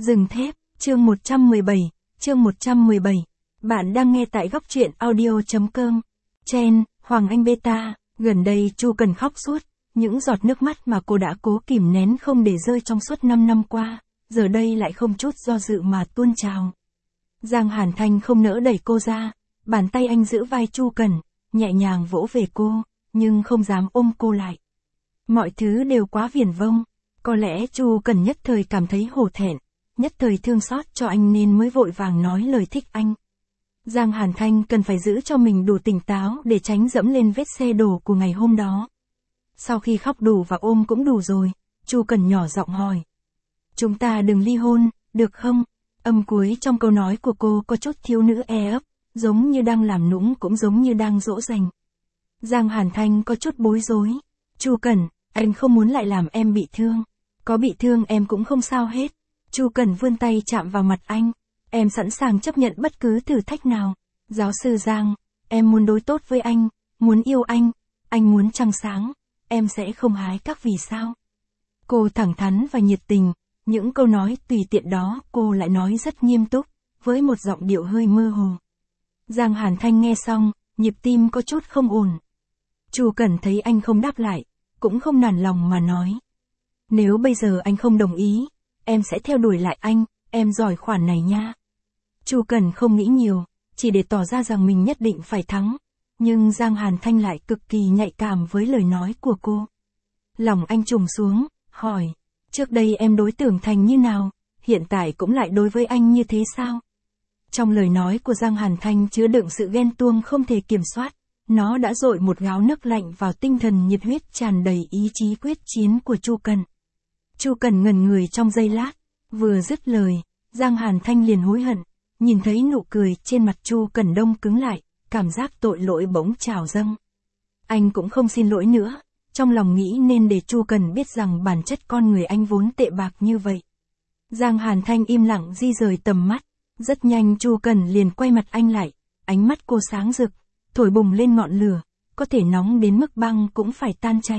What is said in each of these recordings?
Rừng thép, chương 117, chương 117. Bạn đang nghe tại góc truyện audio.com. Chen, Hoàng Anh Beta, gần đây Chu Cần khóc suốt, những giọt nước mắt mà cô đã cố kìm nén không để rơi trong suốt 5 năm qua, giờ đây lại không chút do dự mà tuôn trào. Giang Hàn Thanh không nỡ đẩy cô ra, bàn tay anh giữ vai Chu Cần, nhẹ nhàng vỗ về cô, nhưng không dám ôm cô lại. Mọi thứ đều quá viển vông, có lẽ Chu Cần nhất thời cảm thấy hổ thẹn, nhất thời thương xót cho anh nên mới vội vàng nói lời thích anh. Giang Hàn Thanh cần phải giữ cho mình đủ tỉnh táo để tránh dẫm lên vết xe đổ của ngày hôm đó. Sau khi khóc đủ và ôm cũng đủ rồi, Chu Cần nhỏ giọng hỏi. Chúng ta đừng ly hôn, được không? Âm cuối trong câu nói của cô có chút thiếu nữ e ấp, giống như đang làm nũng cũng giống như đang dỗ dành. Giang Hàn Thanh có chút bối rối. Chu Cần, anh không muốn lại làm em bị thương. Có bị thương em cũng không sao hết. Chu Cần vươn tay chạm vào mặt anh. Em sẵn sàng chấp nhận bất cứ thử thách nào. Giáo sư Giang, em muốn đối tốt với anh, muốn yêu anh muốn trăng sáng, em sẽ không hái các vì sao. Cô thẳng thắn và nhiệt tình, những câu nói tùy tiện đó cô lại nói rất nghiêm túc, với một giọng điệu hơi mơ hồ. Giang Hàn Thanh nghe xong, nhịp tim có chút không ổn. Chu Cần thấy anh không đáp lại, cũng không nản lòng mà nói. Nếu bây giờ anh không đồng ý, em sẽ theo đuổi lại anh, em giỏi khoản này nha. Chu Cần không nghĩ nhiều, chỉ để tỏ ra rằng mình nhất định phải thắng. Nhưng Giang Hàn Thanh lại cực kỳ nhạy cảm với lời nói của cô. Lòng anh trùng xuống, hỏi, trước đây em đối Tưởng Thành như nào, hiện tại cũng lại đối với anh như thế sao? Trong lời nói của Giang Hàn Thanh chứa đựng sự ghen tuông không thể kiểm soát, nó đã dội một gáo nước lạnh vào tinh thần nhiệt huyết tràn đầy ý chí quyết chiến của Chu Cần. Chu Cần ngẩn người trong giây lát, vừa dứt lời, Giang Hàn Thanh liền hối hận, nhìn thấy nụ cười trên mặt Chu Cần đông cứng lại, cảm giác tội lỗi bỗng trào dâng. Anh cũng không xin lỗi nữa, trong lòng nghĩ nên để Chu Cần biết rằng bản chất con người anh vốn tệ bạc như vậy. Giang Hàn Thanh im lặng di rời tầm mắt, rất nhanh Chu Cần liền quay mặt anh lại, ánh mắt cô sáng rực, thổi bùng lên ngọn lửa, có thể nóng đến mức băng cũng phải tan chảy.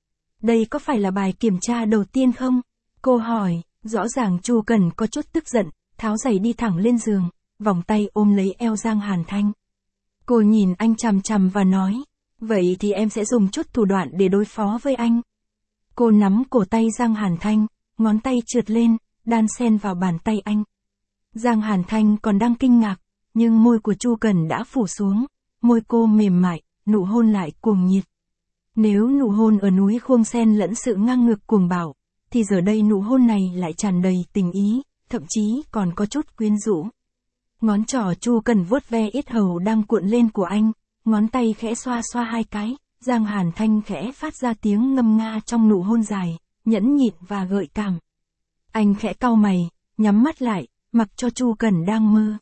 Đây có phải là bài kiểm tra đầu tiên không? Cô hỏi, rõ ràng Chu Cần có chút tức giận, tháo giày đi thẳng lên giường, vòng tay ôm lấy eo Giang Hàn Thanh. Cô nhìn anh chằm chằm và nói, vậy thì em sẽ dùng chút thủ đoạn để đối phó với anh. Cô nắm cổ tay Giang Hàn Thanh, ngón tay trượt lên, đan xen vào bàn tay anh. Giang Hàn Thanh còn đang kinh ngạc, nhưng môi của Chu Cần đã phủ xuống, môi cô mềm mại, nụ hôn lại cuồng nhiệt. Nếu nụ hôn ở núi Khuông xen lẫn sự ngang ngược cuồng bạo, thì giờ đây nụ hôn này lại tràn đầy tình ý, thậm chí còn có chút quyến rũ. Ngón trỏ Chu Cần vuốt ve yết hầu đang cuộn lên của anh, ngón tay khẽ xoa xoa hai cái, Giang Hàn Thanh khẽ phát ra tiếng ngâm nga trong nụ hôn dài, nhẫn nhịn và gợi cảm. Anh khẽ cau mày, nhắm mắt lại, mặc cho Chu Cần đang mơ.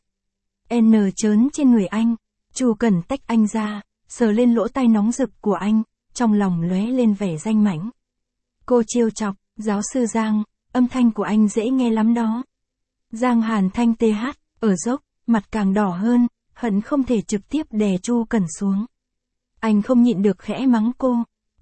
N chớn trên người anh, Chu Cần tách anh ra, sờ lên lỗ tai nóng rực của anh, trong lòng lóe lên vẻ danh mãnh. Cô trêu chọc, giáo sư Giang, âm thanh của anh dễ nghe lắm đó. Giang Hàn Thanh TH, ở dốc, mặt càng đỏ hơn, hận không thể trực tiếp đè Chu Cần xuống. Anh không nhịn được khẽ mắng cô.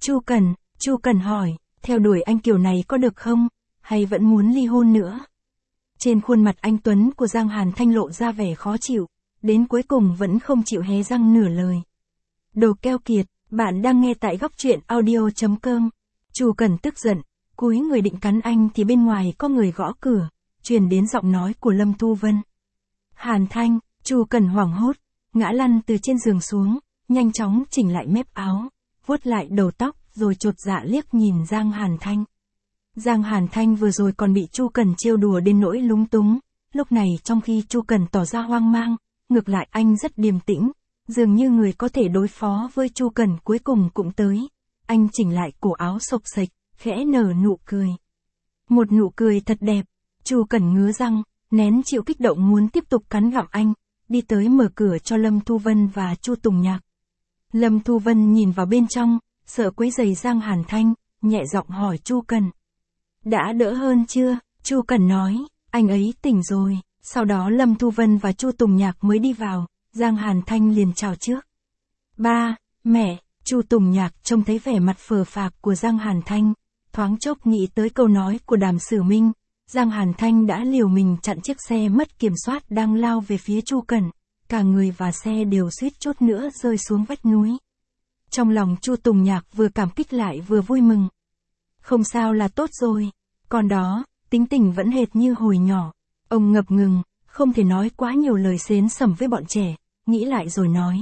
Chu Cần hỏi, theo đuổi anh kiểu này có được không, hay vẫn muốn ly hôn nữa? Trên khuôn mặt anh tuấn của Giang Hàn Thanh lộ ra vẻ khó chịu, đến cuối cùng vẫn không chịu hé răng nửa lời. Đồ keo kiệt, bạn đang nghe tại góc truyện audio.com. Chu Cần tức giận, cúi người định cắn anh thì bên ngoài có người gõ cửa, truyền đến giọng nói của Lâm Thu Vân. Hàn Thanh, Chu Cần hoảng hốt, ngã lăn từ trên giường xuống, nhanh chóng chỉnh lại mép áo, vuốt lại đầu tóc rồi chột dạ liếc nhìn Giang Hàn Thanh. Giang Hàn Thanh vừa rồi còn bị Chu Cần trêu đùa đến nỗi lúng túng, lúc này trong khi Chu Cần tỏ ra hoang mang, ngược lại anh rất điềm tĩnh, dường như người có thể đối phó với Chu Cần cuối cùng cũng tới. Anh chỉnh lại cổ áo xộc xệch, khẽ nở nụ cười. Một nụ cười thật đẹp. Chu Cần ngứa răng, nén chịu kích động muốn tiếp tục cắn gặm anh, đi tới mở cửa cho Lâm Thu Vân và Chu Tùng Nhạc. Lâm Thu Vân nhìn vào bên trong, sợ quấy rầy Giang Hàn Thanh, nhẹ giọng hỏi Chu Cần. Đã đỡ hơn chưa? Chu Cần nói, anh ấy tỉnh rồi. Sau đó Lâm Thu Vân và Chu Tùng Nhạc mới đi vào, Giang Hàn Thanh liền chào trước. Ba, mẹ, Chu Tùng Nhạc trông thấy vẻ mặt phờ phạc của Giang Hàn Thanh, thoáng chốc nghĩ tới câu nói của Đàm Sử Minh, Giang Hàn Thanh đã liều mình chặn chiếc xe mất kiểm soát đang lao về phía Chu Cẩn, cả người và xe đều suýt chút nữa rơi xuống vách núi. Trong lòng Chu Tùng Nhạc vừa cảm kích lại vừa vui mừng. Không sao là tốt rồi, còn đó, tính tình vẫn hệt như hồi nhỏ. Ông ngập ngừng, không thể nói quá nhiều lời xến xẩm với bọn trẻ, nghĩ lại rồi nói.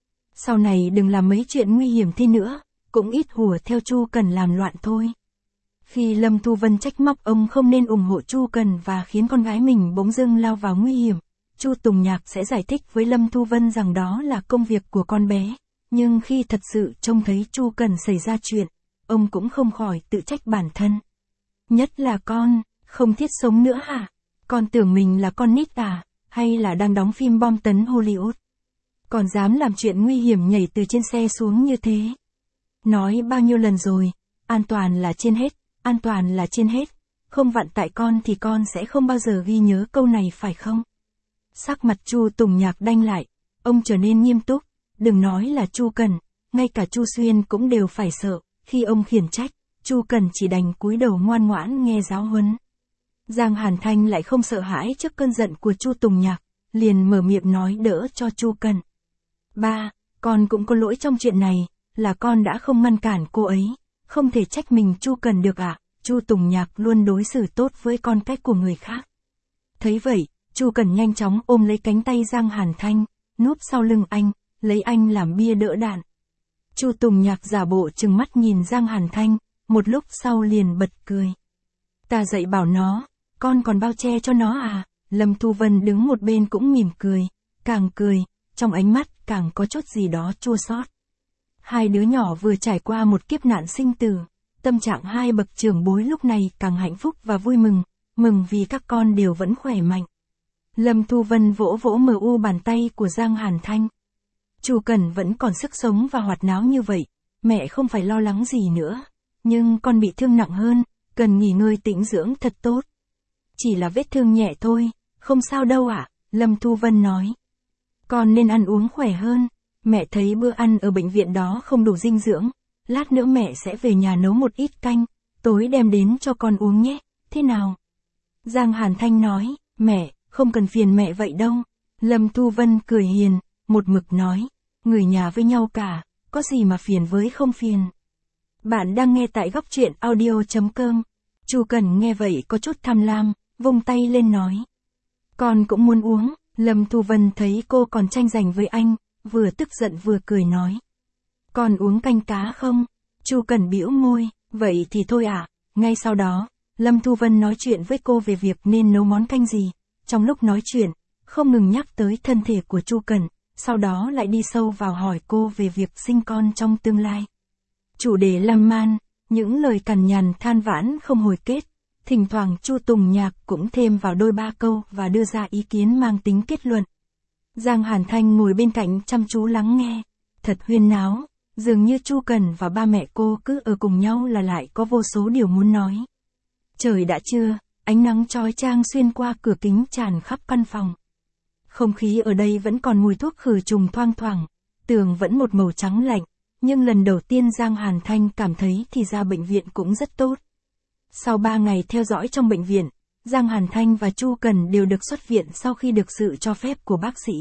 Sau này đừng làm mấy chuyện nguy hiểm thế nữa, cũng ít hùa theo Chu Cần làm loạn thôi. Khi Lâm Thu Vân trách móc ông không nên ủng hộ Chu Cần và khiến con gái mình bỗng dưng lao vào nguy hiểm, Chu Tùng Nhạc sẽ giải thích với Lâm Thu Vân rằng đó là công việc của con bé. Nhưng khi thật sự trông thấy Chu Cần xảy ra chuyện, ông cũng không khỏi tự trách bản thân. Nhất là con, không thiết sống nữa hả? Con tưởng mình là con nít à, hay là đang đóng phim bom tấn Hollywood? Còn dám làm chuyện nguy hiểm nhảy từ trên xe xuống như thế. Nói bao nhiêu lần rồi, an toàn là trên hết, an toàn là trên hết. Không vặn tại con thì con sẽ không bao giờ ghi nhớ câu này phải không? Sắc mặt Chu Tùng Nhạc đanh lại, ông trở nên nghiêm túc. Đừng nói là Chu Cần, ngay cả Chu Xuyên cũng đều phải sợ. Khi ông khiển trách, Chu Cần chỉ đành cúi đầu ngoan ngoãn nghe giáo huấn. Giang Hàn Thanh lại không sợ hãi trước cơn giận của Chu Tùng Nhạc, liền mở miệng nói đỡ cho Chu Cần. Ba, con cũng có lỗi trong chuyện này, là con đã không ngăn cản cô ấy, không thể trách mình Chu Cần được ạ. Chu Tùng Nhạc luôn đối xử tốt với con cái của người khác. Thấy vậy, Chu Cần nhanh chóng ôm lấy cánh tay Giang Hàn Thanh, núp sau lưng anh, lấy anh làm bia đỡ đạn. Chu Tùng Nhạc giả bộ trừng mắt nhìn Giang Hàn Thanh, một lúc sau liền bật cười. Ta dạy bảo nó, con còn bao che cho nó à? Lâm Thu Vân đứng một bên cũng mỉm cười, càng cười, trong ánh mắt càng có chút gì đó chua xót. Hai đứa nhỏ vừa trải qua một kiếp nạn sinh tử, tâm trạng hai bậc trưởng bối lúc này càng hạnh phúc và vui mừng, mừng vì các con đều vẫn khỏe mạnh. Lâm Thu Vân vỗ vỗ mờ u bàn tay của Giang Hàn Thanh. Chu Cần vẫn còn sức sống và hoạt náo như vậy, mẹ không phải lo lắng gì nữa, nhưng con bị thương nặng hơn, cần nghỉ ngơi tĩnh dưỡng thật tốt. Chỉ là vết thương nhẹ thôi, không sao đâu ạ, Lâm Thu Vân nói. Con nên ăn uống khỏe hơn, mẹ thấy bữa ăn ở bệnh viện đó không đủ dinh dưỡng, lát nữa mẹ sẽ về nhà nấu một ít canh, tối đem đến cho con uống nhé, thế nào? Giang Hàn Thanh nói, mẹ, không cần phiền mẹ vậy đâu. Lâm Thu Vân cười hiền, một mực nói, người nhà với nhau cả, có gì mà phiền với không phiền. Bạn đang nghe tại góc truyện audio.com. Chu Cần nghe vậy có chút tham lam, vung tay lên nói. Con cũng muốn uống. Lâm Thu Vân thấy cô còn tranh giành với anh, vừa tức giận vừa cười nói. Con uống canh cá không? Chu Cần bĩu môi, vậy thì thôi ạ. Ngay sau đó, Lâm Thu Vân nói chuyện với cô về việc nên nấu món canh gì. Trong lúc nói chuyện, không ngừng nhắc tới thân thể của Chu Cần, sau đó lại đi sâu vào hỏi cô về việc sinh con trong tương lai. Chủ đề lan man, những lời cằn nhằn than vãn không hồi kết. Thỉnh thoảng Chu Tùng Nhạc cũng thêm vào đôi ba câu và đưa ra ý kiến mang tính kết luận. Giang Hàn Thanh ngồi bên cạnh chăm chú lắng nghe, thật huyên náo, dường như Chu Cần và ba mẹ cô cứ ở cùng nhau là lại có vô số điều muốn nói. Trời đã trưa, ánh nắng chói chang xuyên qua cửa kính tràn khắp căn phòng. Không khí ở đây vẫn còn mùi thuốc khử trùng thoang thoảng, tường vẫn một màu trắng lạnh, nhưng lần đầu tiên Giang Hàn Thanh cảm thấy thì ra bệnh viện cũng rất tốt. Sau 3 ngày theo dõi trong bệnh viện, Giang Hàn Thanh và Chu Cần đều được xuất viện sau khi được sự cho phép của bác sĩ.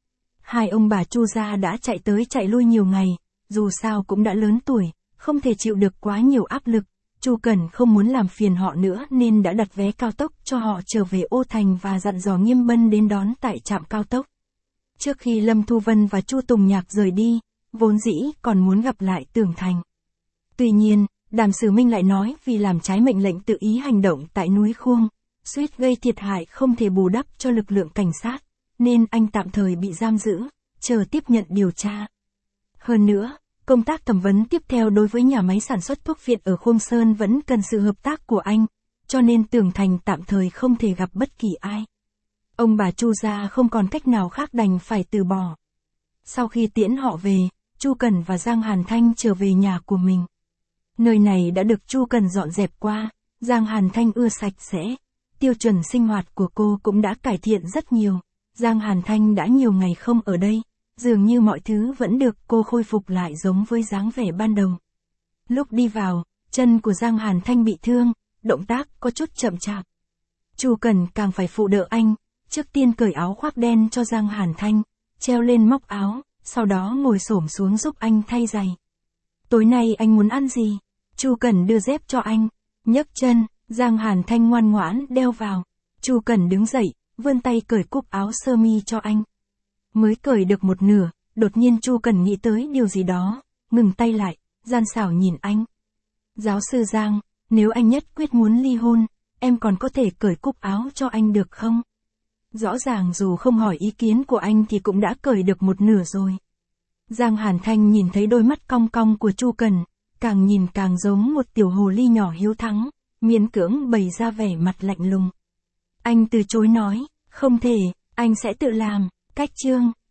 Hai ông bà Chu gia đã chạy tới chạy lui nhiều ngày, dù sao cũng đã lớn tuổi, không thể chịu được quá nhiều áp lực. Chu Cần không muốn làm phiền họ nữa nên đã đặt vé cao tốc cho họ trở về Ô Thành và dặn dò Nghiêm Bân đến đón tại trạm cao tốc. Trước khi Lâm Thu Vân và Chu Tùng Nhạc rời đi, vốn dĩ còn muốn gặp lại Tưởng Thành. Tuy nhiên, Đàm Sử Minh lại nói vì làm trái mệnh lệnh tự ý hành động tại núi Khuông, suýt gây thiệt hại không thể bù đắp cho lực lượng cảnh sát, nên anh tạm thời bị giam giữ, chờ tiếp nhận điều tra. Hơn nữa, công tác thẩm vấn tiếp theo đối với nhà máy sản xuất thuốc viện ở Khuông Sơn vẫn cần sự hợp tác của anh, cho nên Tưởng Thành tạm thời không thể gặp bất kỳ ai. Ông bà Chu gia không còn cách nào khác đành phải từ bỏ. Sau khi tiễn họ về, Chu Cần và Giang Hàn Thanh trở về nhà của mình. Nơi này đã được Chu Cần dọn dẹp qua, Giang Hàn Thanh ưa sạch sẽ. Tiêu chuẩn sinh hoạt của cô cũng đã cải thiện rất nhiều. Giang Hàn Thanh đã nhiều ngày không ở đây, dường như mọi thứ vẫn được cô khôi phục lại giống với dáng vẻ ban đầu. Lúc đi vào, chân của Giang Hàn Thanh bị thương, động tác có chút chậm chạp. Chu Cẩn càng phải phụ đỡ anh, trước tiên cởi áo khoác đen cho Giang Hàn Thanh, treo lên móc áo, sau đó ngồi xổm xuống giúp anh thay giày. Tối nay anh muốn ăn gì? Chu Cẩn đưa dép cho anh, nhấc chân, Giang Hàn Thanh ngoan ngoãn đeo vào. Chu Cẩn đứng dậy, vươn tay cởi cúc áo sơ mi cho anh. Mới cởi được một nửa, đột nhiên Chu Cẩn nghĩ tới điều gì đó, ngừng tay lại, gian xảo nhìn anh. Giáo sư Giang, nếu anh nhất quyết muốn ly hôn, em còn có thể cởi cúc áo cho anh được không? Rõ ràng dù không hỏi ý kiến của anh thì cũng đã cởi được một nửa rồi. Giang Hàn Thanh nhìn thấy đôi mắt cong cong của Chu Cẩn, càng nhìn càng giống một tiểu hồ ly nhỏ hiếu thắng, miễn cưỡng bày ra vẻ mặt lạnh lùng. Anh từ chối nói, không thể, anh sẽ tự làm. Cách chương